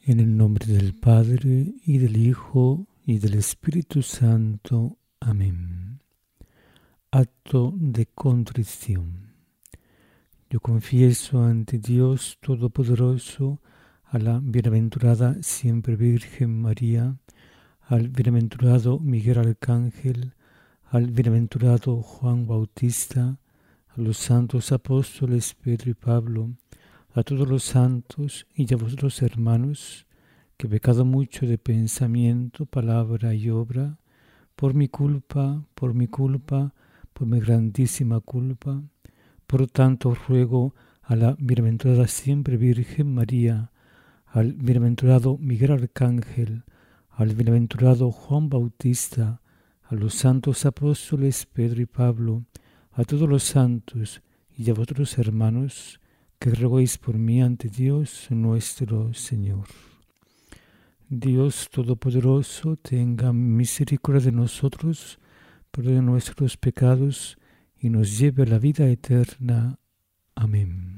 En el nombre del Padre, y del Hijo, y del Espíritu Santo. Amén. Acto de contrición. Yo confieso ante Dios Todopoderoso, a la bienaventurada siempre Virgen María, al bienaventurado Miguel Arcángel, al bienaventurado Juan Bautista, a los santos apóstoles Pedro y Pablo, a todos los santos y a vosotros hermanos, que he pecado mucho de pensamiento, palabra y obra, por mi culpa, por mi grandísima culpa. Por tanto ruego a la bienaventurada siempre Virgen María, al bienaventurado Miguel Arcángel, al bienaventurado Juan Bautista, a los santos apóstoles Pedro y Pablo, a todos los santos y a vosotros hermanos, que roguéis por mí ante Dios nuestro Señor. Dios Todopoderoso, tenga misericordia de nosotros, perdone nuestros pecados y nos lleve a la vida eterna. Amén.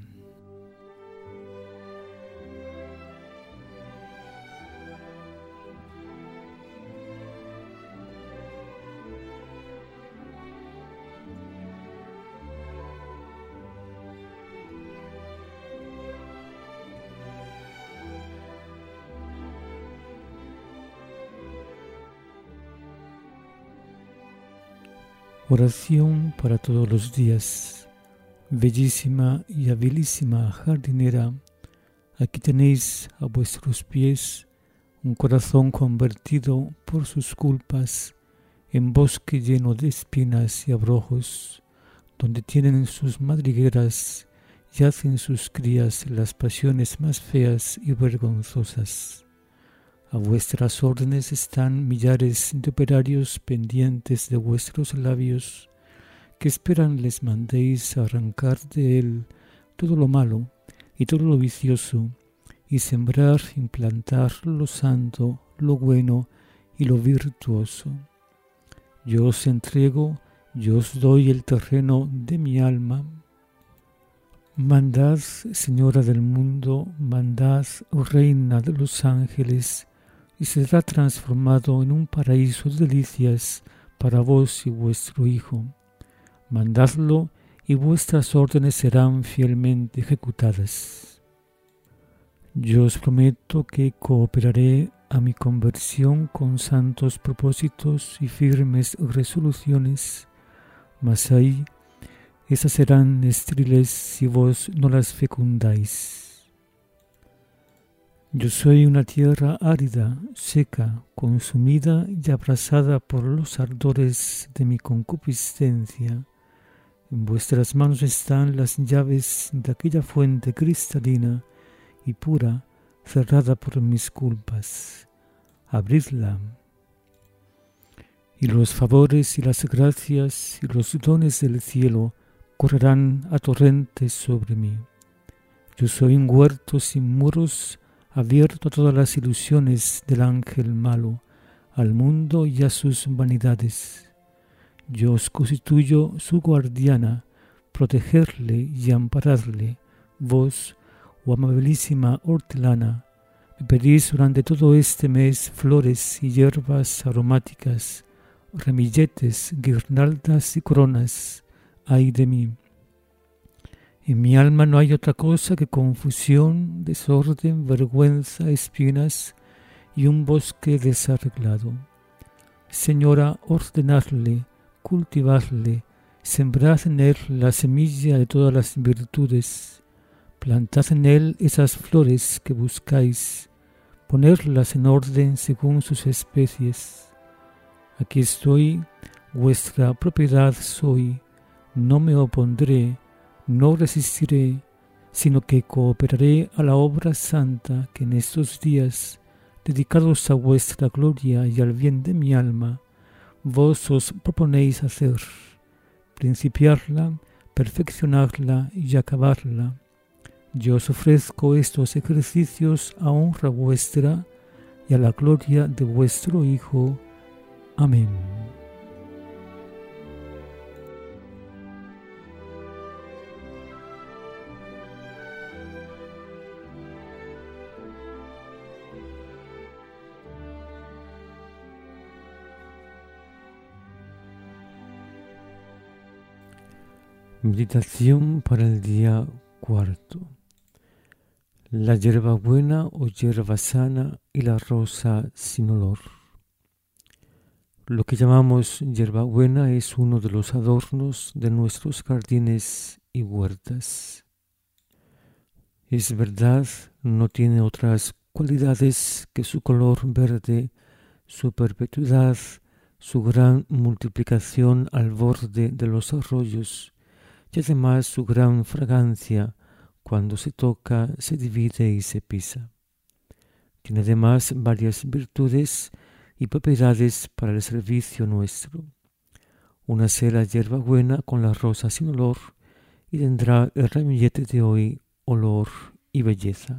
Oración para todos los días. Bellísima y habilísima jardinera, aquí tenéis a vuestros pies un corazón convertido por sus culpas en bosque lleno de espinas y abrojos, donde tienen sus madrigueras y hacen sus crías las pasiones más feas y vergonzosas. A vuestras órdenes están millares de operarios pendientes de vuestros labios, que esperan les mandéis arrancar de él todo lo malo y todo lo vicioso, y sembrar, implantar lo santo, lo bueno y lo virtuoso. Yo os entrego, yo os doy el terreno de mi alma. Mandad, Señora del mundo, mandad, Reina de los ángeles, y será transformado en un paraíso de delicias para vos y vuestro Hijo. Mandadlo, y vuestras órdenes serán fielmente ejecutadas. Yo os prometo que cooperaré a mi conversión con santos propósitos y firmes resoluciones, mas ahí esas serán estériles si vos no las fecundáis. Yo soy una tierra árida, seca, consumida y abrasada por los ardores de mi concupiscencia. En vuestras manos están las llaves de aquella fuente cristalina y pura, cerrada por mis culpas. Abridla. Y los favores y las gracias y los dones del cielo correrán a torrentes sobre mí. Yo soy un huerto sin muros, abierto a todas las ilusiones del ángel malo, al mundo y a sus vanidades. Yo os constituyo su guardiana, protegerle y ampararle. Vos, oh amabilísima hortelana, me pedís durante todo este mes flores y hierbas aromáticas, ramilletes, guirnaldas y coronas. Ay de mí. En mi alma no hay otra cosa que confusión, desorden, vergüenza, espinas y un bosque desarreglado. Señora, ordenadle, cultivadle, sembrad en él la semilla de todas las virtudes, plantad en él esas flores que buscáis, ponedlas en orden según sus especies. Aquí estoy, vuestra propiedad soy, no me opondré, no resistiré, sino que cooperaré a la obra santa que en estos días, dedicados a vuestra gloria y al bien de mi alma, vos os proponéis hacer, principiarla, perfeccionarla y acabarla. Yo os ofrezco estos ejercicios a honra vuestra y a la gloria de vuestro Hijo. Amén. Meditación para el día 4. La hierbabuena o hierba sana y la rosa sin olor. Lo que llamamos hierbabuena es uno de los adornos de nuestros jardines y huertas. Es verdad, no tiene otras cualidades que su color verde, su perpetuidad, su gran multiplicación al borde de los arroyos y además su gran fragancia cuando se toca, se divide y se pisa. Tiene además varias virtudes y propiedades para el servicio nuestro. Una será hierbabuena con la rosa sin olor y tendrá el ramillete de hoy olor y belleza.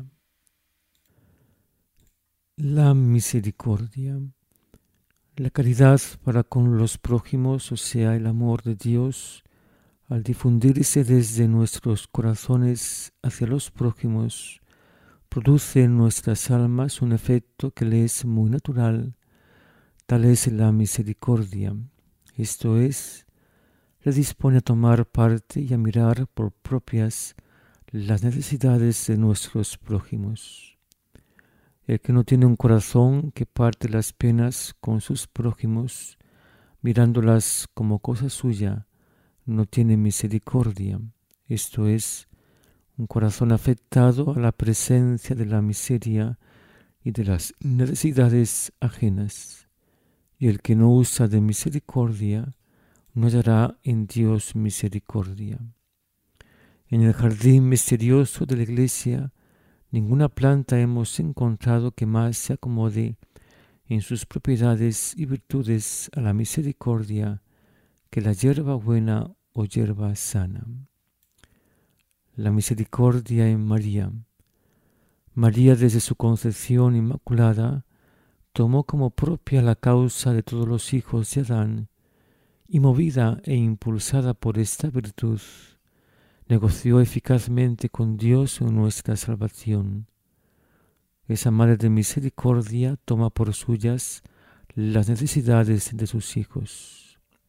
La misericordia. La caridad para con los prójimos, o sea, el amor de Dios, al difundirse desde nuestros corazones hacia los prójimos, produce en nuestras almas un efecto que le es muy natural. Tal es la misericordia, esto es, le dispone a tomar parte y a mirar por propias las necesidades de nuestros prójimos. El que no tiene un corazón que parte las penas con sus prójimos, mirándolas como cosa suya, no tiene misericordia, esto es, un corazón afectado a la presencia de la miseria y de las necesidades ajenas. Y el que no usa de misericordia, no hallará en Dios misericordia. En el jardín misterioso de la Iglesia, ninguna planta hemos encontrado que más se acomode en sus propiedades y virtudes a la misericordia que la hierbabuena o hierba sana. La misericordia en María. María desde su concepción inmaculada tomó como propia la causa de todos los hijos de Adán y movida e impulsada por esta virtud, negoció eficazmente con Dios en nuestra salvación. Esa Madre de Misericordia toma por suyas las necesidades de sus hijos.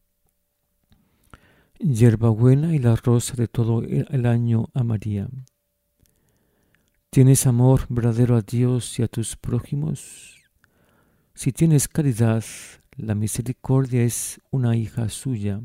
Hierbabuena y la rosa de todo el año a María. ¿Tienes amor verdadero a Dios y a tus prójimos? Si tienes caridad, la misericordia es una hija suya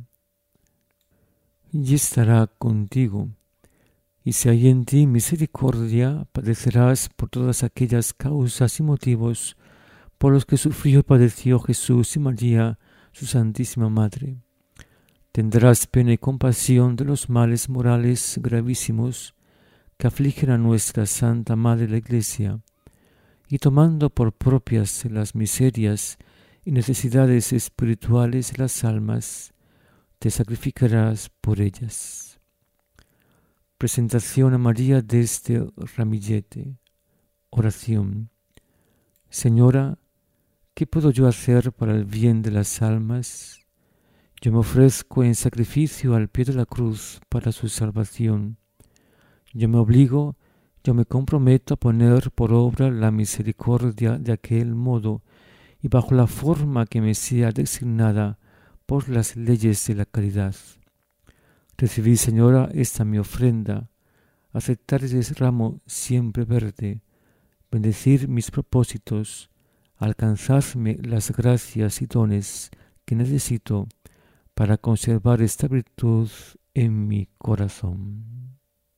y estará contigo. Y si hay en ti misericordia, padecerás por todas aquellas causas y motivos por los que sufrió y padeció Jesús y María, su Santísima Madre. Tendrás pena y compasión de los males morales gravísimos que afligen a nuestra Santa Madre la Iglesia, y tomando por propias las miserias y necesidades espirituales de las almas, te sacrificarás por ellas. Presentación a María de este ramillete. Oración. Señora, ¿qué puedo yo hacer para el bien de las almas? Yo me ofrezco en sacrificio al pie de la cruz para su salvación. Yo me comprometo a poner por obra la misericordia de aquel modo y bajo la forma que me sea designada por las leyes de la caridad. Recibid, Señora, esta mi ofrenda, aceptar ese ramo siempre verde, bendecir mis propósitos, alcanzadme las gracias y dones que necesito para conservar esta virtud en mi corazón.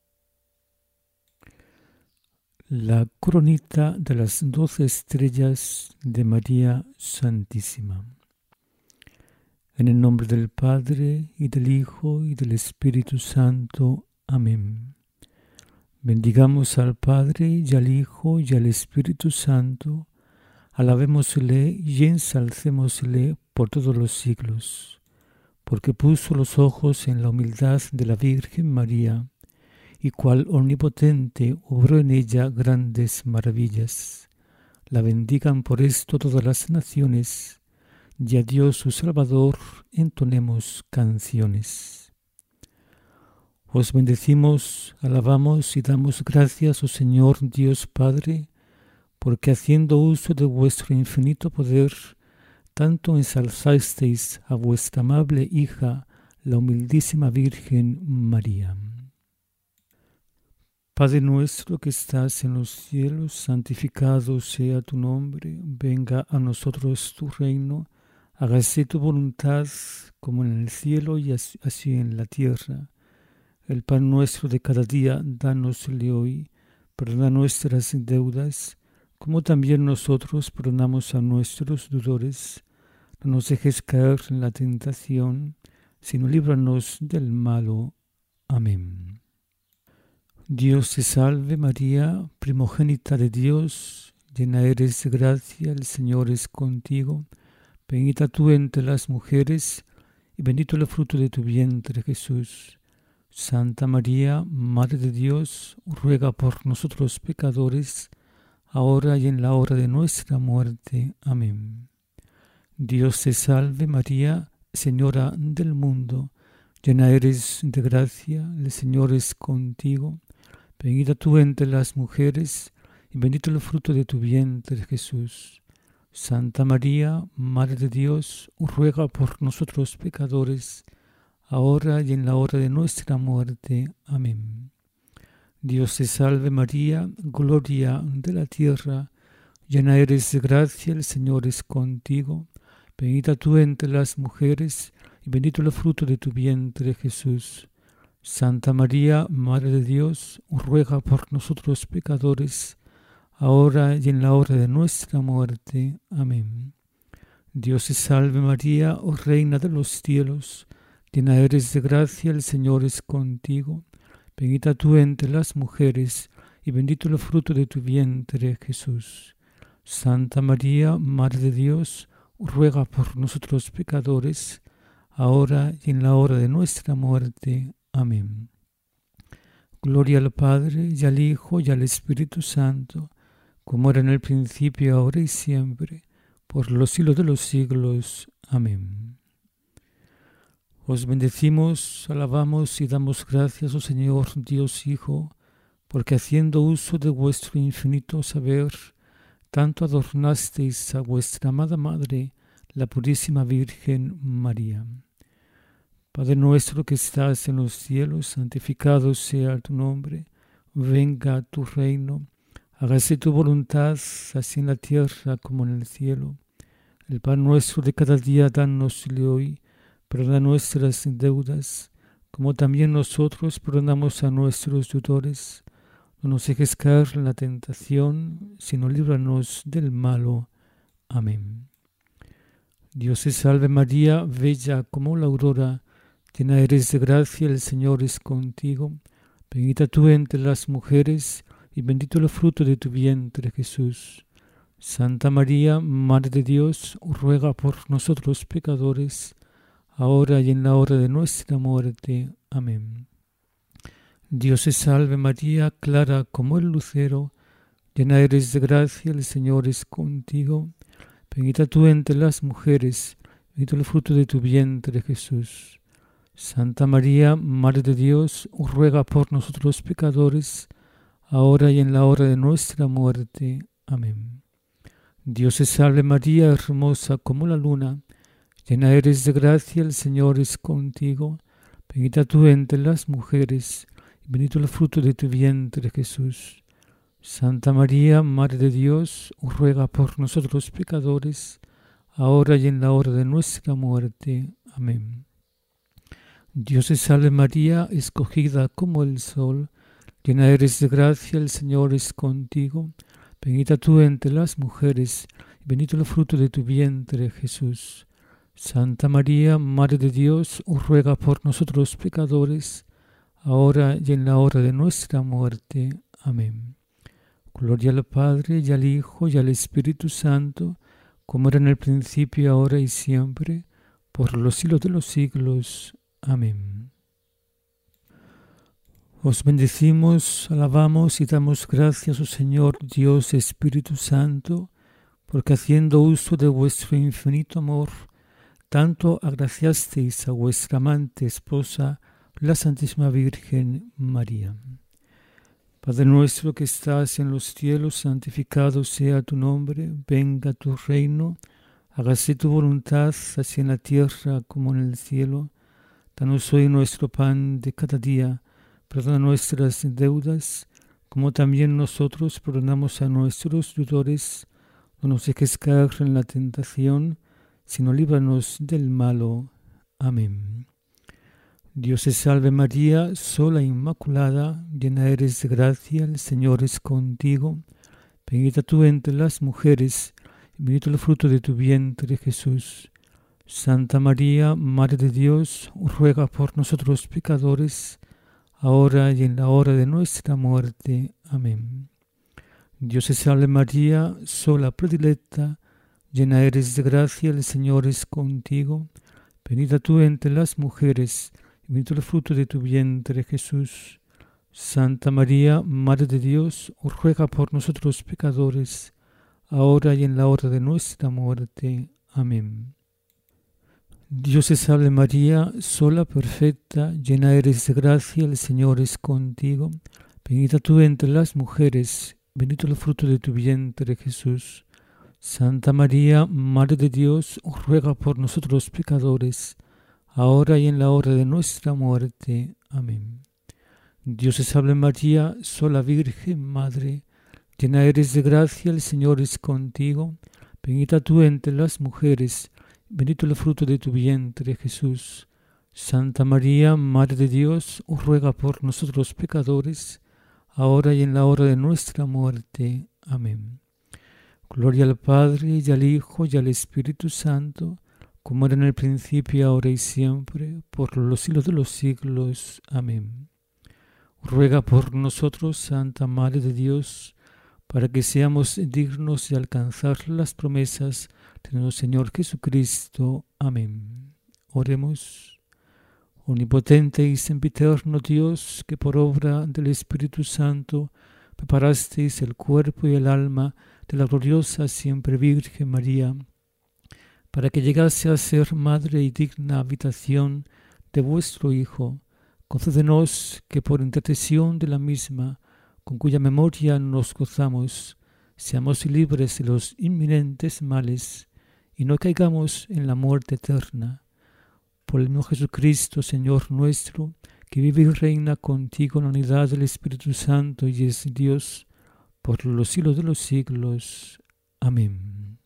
La coronita de las 12 estrellas de María Santísima. En el nombre del Padre, y del Hijo, y del Espíritu Santo. Amén. Bendigamos al Padre, y al Hijo, y al Espíritu Santo. Alabémosle y ensalcémosle por todos los siglos. Porque puso los ojos en la humildad de la Virgen María, y cual omnipotente obró en ella grandes maravillas. La bendigan por esto todas las naciones, y a Dios su Salvador entonemos canciones. Os bendecimos, alabamos y damos gracias, oh Señor Dios Padre, porque haciendo uso de vuestro infinito poder, tanto ensalzasteis a vuestra amable hija, la humildísima Virgen María. Padre nuestro que estás en los cielos, santificado sea tu nombre, venga a nosotros tu reino, hágase tu voluntad como en el cielo y así en la tierra. El pan nuestro de cada día, dánosle hoy, perdona nuestras deudas, como también nosotros perdonamos a nuestros deudores. No nos dejes caer en la tentación, sino líbranos del malo. Amén. Dios te salve María, primogénita de Dios, llena eres de gracia, el Señor es contigo. Bendita tú entre las mujeres, y bendito el fruto de tu vientre, Jesús. Santa María, Madre de Dios, ruega por nosotros pecadores, ahora y en la hora de nuestra muerte. Amén. Dios te salve María, Señora del mundo, llena eres de gracia, el Señor es contigo. Bendita tú entre las mujeres, y bendito el fruto de tu vientre, Jesús. Santa María, Madre de Dios, ruega por nosotros pecadores, ahora y en la hora de nuestra muerte. Amén. Dios te salve María, gloria de la tierra, llena eres de gracia, el Señor es contigo. Bendita tú entre las mujeres, y bendito el fruto de tu vientre, Jesús. Santa María, Madre de Dios, ruega por nosotros pecadores, ahora y en la hora de nuestra muerte. Amén. Dios te salve María, oh Reina de los cielos, llena eres de gracia, el Señor es contigo. Bendita tú entre las mujeres, y bendito el fruto de tu vientre, Jesús. Santa María, Madre de Dios, ruega por nosotros pecadores, ahora y en la hora de nuestra muerte. Amén. Gloria al Padre, y al Hijo, y al Espíritu Santo, como era en el principio, ahora y siempre, por los siglos de los siglos. Amén. Os bendecimos, alabamos y damos gracias, oh Señor, Dios Hijo, porque haciendo uso de vuestro infinito saber, tanto adornasteis a vuestra amada Madre, la Purísima Virgen María. Padre nuestro que estás en los cielos, santificado sea tu nombre, venga tu reino, hágase tu voluntad, así en la tierra como en el cielo. El pan nuestro de cada día, dánosle hoy, perdona nuestras deudas, como también nosotros perdonamos a nuestros deudores. No nos dejes caer en la tentación, sino líbranos del malo. Amén. Dios te salve María, bella como la aurora, llena eres de gracia, el Señor es contigo. Bendita tú entre las mujeres, y bendito el fruto de tu vientre, Jesús. Santa María, Madre de Dios, ruega por nosotros pecadores, ahora y en la hora de nuestra muerte. Amén. Dios te salve María, clara como el lucero, llena eres de gracia, el Señor es contigo. Bendita tú entre las mujeres, bendito el fruto de tu vientre, Jesús. Santa María, Madre de Dios, ruega por nosotros pecadores, ahora y en la hora de nuestra muerte. Amén. Dios te salve María, hermosa como la luna, llena eres de gracia, el Señor es contigo. Bendita tú entre las mujeres, y bendito el fruto de tu vientre, Jesús. Santa María, Madre de Dios, ruega por nosotros pecadores, ahora y en la hora de nuestra muerte. Amén. Dios te salve María, escogida como el sol, llena eres de gracia, el Señor es contigo. Bendita tú entre las mujeres, y bendito el fruto de tu vientre, Jesús. Santa María, Madre de Dios, ruega por nosotros pecadores, ahora y en la hora de nuestra muerte. Amén. Gloria al Padre, y al Hijo, y al Espíritu Santo, como era en el principio, ahora y siempre, por los siglos de los siglos. Amén. Os bendecimos, alabamos y damos gracias, oh Señor Dios Espíritu Santo, porque haciendo uso de vuestro infinito amor, tanto agraciasteis a vuestra amante esposa, la Santísima Virgen María. Padre nuestro que estás en los cielos, santificado sea tu nombre, venga tu reino, hágase tu voluntad, así en la tierra como en el cielo. Danos hoy nuestro pan de cada día. Perdona nuestras deudas, como también nosotros perdonamos a nuestros deudores. No nos dejes caer en la tentación, sino líbranos del malo. Amén. Dios te salve María, sola e inmaculada, llena eres de gracia, el Señor es contigo. Bendita tú entre las mujeres, y bendito el fruto de tu vientre, Jesús. Santa María, Madre de Dios, ruega por nosotros pecadores, ahora y en la hora de nuestra muerte. Amén. Dios te salve María, sola predilecta, llena eres de gracia, el Señor es contigo. Bendita tú entre las mujeres, y bendito el fruto de tu vientre, Jesús. Santa María, Madre de Dios, ruega por nosotros pecadores, ahora y en la hora de nuestra muerte. Amén. Dios te salve María, sola perfecta, llena eres de gracia, el Señor es contigo. Bendita tú entre las mujeres, bendito el fruto de tu vientre, Jesús. Santa María, Madre de Dios, ruega por nosotros pecadores, ahora y en la hora de nuestra muerte. Amén. Dios te salve María, sola Virgen Madre, llena eres de gracia, el Señor es contigo. Bendita tú entre las mujeres, bendito el fruto de tu vientre, Jesús. Santa María, Madre de Dios, ruega por nosotros pecadores, ahora y en la hora de nuestra muerte. Amén. Gloria al Padre, y al Hijo, y al Espíritu Santo, como era en el principio, ahora y siempre, por los siglos de los siglos. Amén. Ruega por nosotros, Santa Madre de Dios, para que seamos dignos de alcanzar las promesas de nuestro Señor Jesucristo. Amén. Oremos. Omnipotente y sempiterno Dios, que por obra del Espíritu Santo preparasteis el cuerpo y el alma de la gloriosa siempre Virgen María, para que llegase a ser madre y digna habitación de vuestro Hijo, concédenos que por intercesión de la misma, con cuya memoria nos gozamos, seamos libres de los inminentes males y no caigamos en la muerte eterna. Por el mismo Jesucristo, Señor nuestro, que vive y reina contigo en la unidad del Espíritu Santo y es Dios, por los siglos de los siglos. Amén.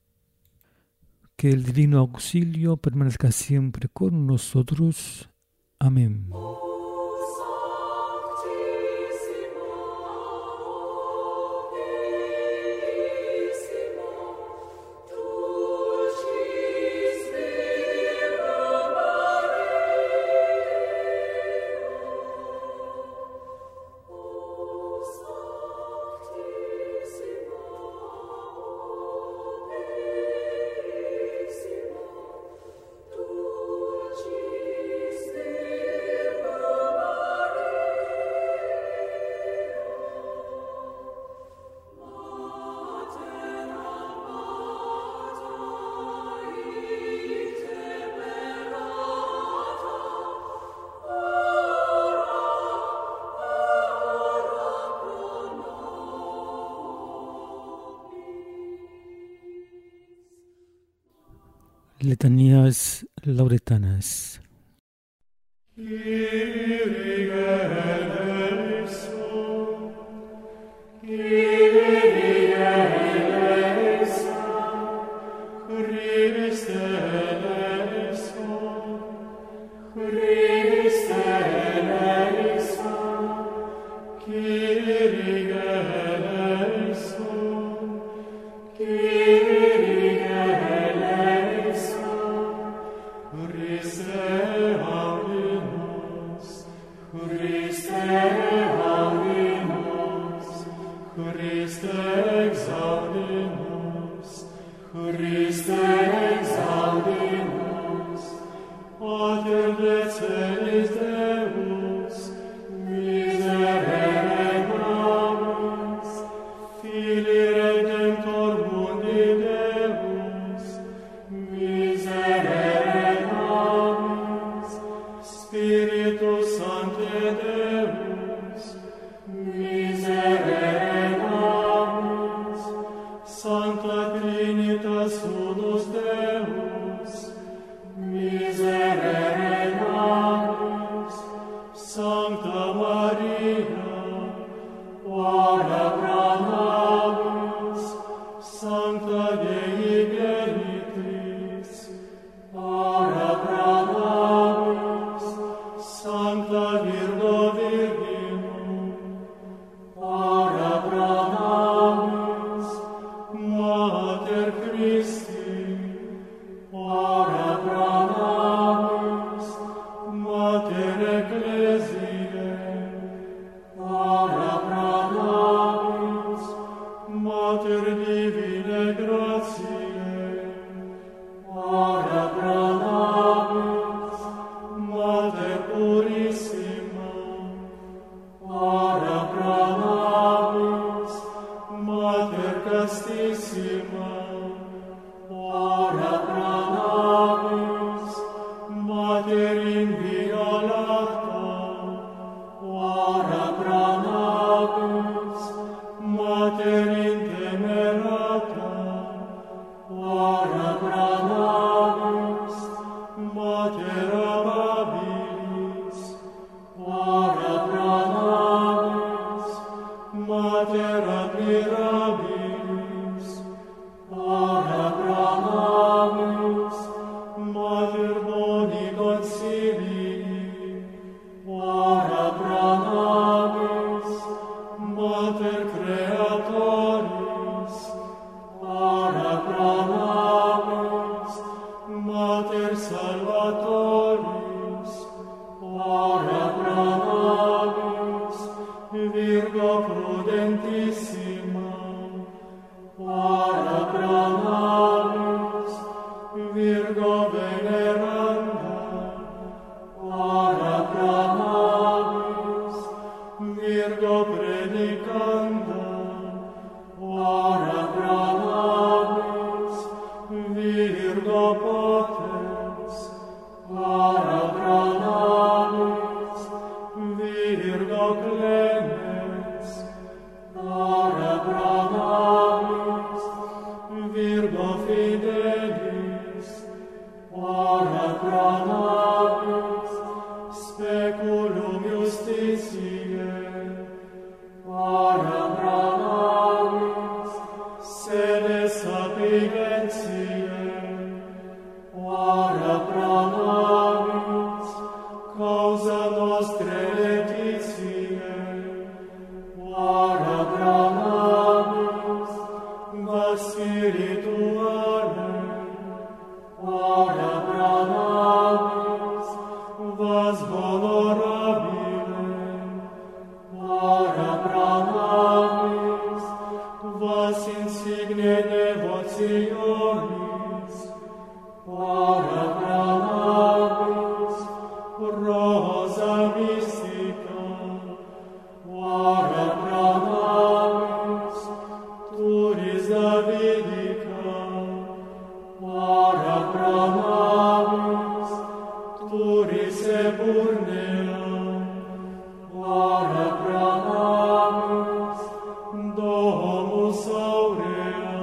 Que el divino auxilio permanezca siempre con nosotros. Amén. Letanías lauretanas. Trinitas unus Deus, miserere nobis. Mater amabilis, ora pro nobis. Mater admirabilis, ora pro nobis. Mater boni consilii, ora pro nobis. Mater creatoris, ora pro nobis. Mater salvatoris, ora pro nobis. Virgo prudentissima, ora pro nobis. Virgo veneranda, ora pro nobis. Virgo predicanda, ora pro nobis. Virgo potens, ora pro nobis. Virgo clemens, ora pro nobis. Virgo fidelis, ora pro nobis. Speculum justitiae, ora pro nobis. Sede sapientiae, ora pro nobis. Causa nostre letitiae, ora pro nobis. Vas spirituale, ora pro nobis. Vas honorabile, ora pro nobis. Vas insigne devotionis, ora pro nobis. Rosa mystica, ora pro nobis. Turis Davidica, ora pro nobis. Turis eburnea, ora pro nobis. Domus aurea,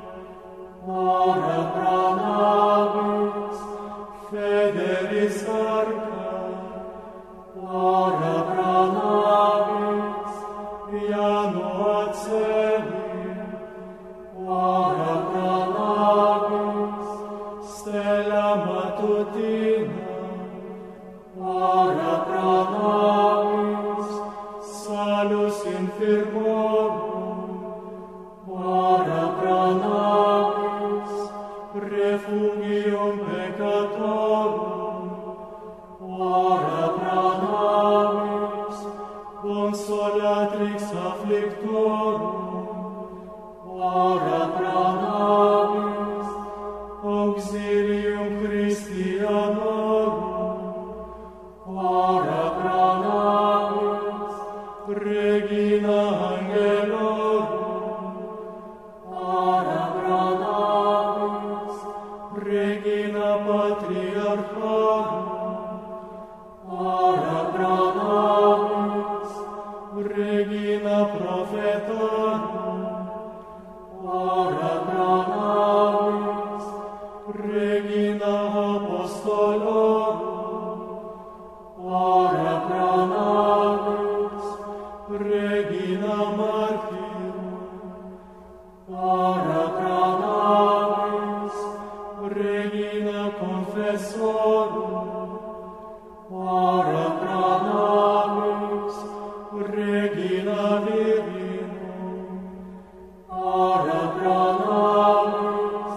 ora pro nobis. Federis arca, ora pro nobis. Janua celi, ora pro nobis. Stella matutina, ora pro nobis. Salus infirmorum, ora pro nobis. Refugium peccatorum, ora pro nobis. Consolatrix afflictorum, ora pro nobis. Auxilium Christianorum, ora pro nobis. Regina angelorum, ora pro nobis. Regina patriarcharum, ora pro nobis. Regina prophetarum, ora pro nobis. Regina apostolorum, ora pro nobis. Regina martyrum, ora pro nobis. Regina confessorum, ora pro nobis. Regina virinum, ora pro nobis.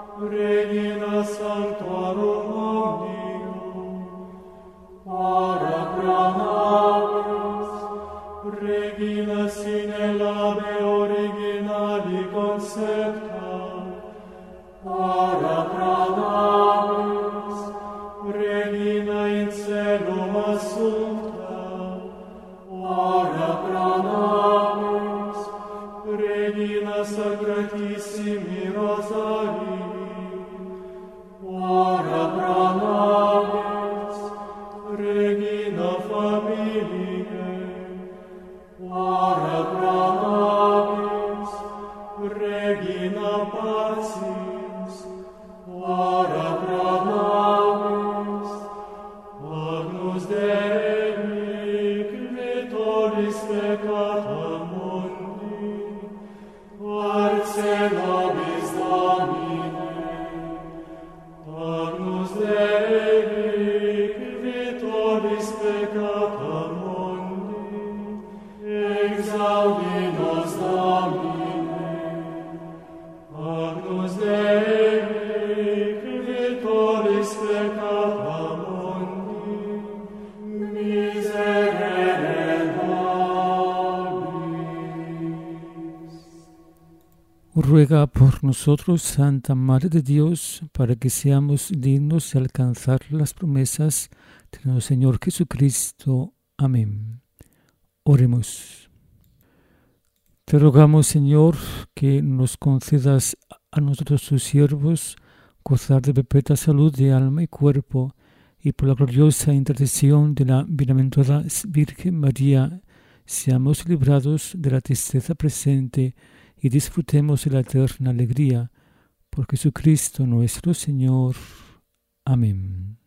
Regina sanctorum omnium, ora Ruega por nosotros, Santa Madre de Dios, para que seamos dignos de alcanzar las promesas de nuestro Señor Jesucristo. Amén. Oremos. Te rogamos, Señor, que nos concedas a nosotros tus siervos gozar de perpetua salud de alma y cuerpo, y por la gloriosa intercesión de la bienaventurada Virgen María, seamos librados de la tristeza presente y disfrutemos de la eterna alegría. Por Jesucristo nuestro Señor. Amén.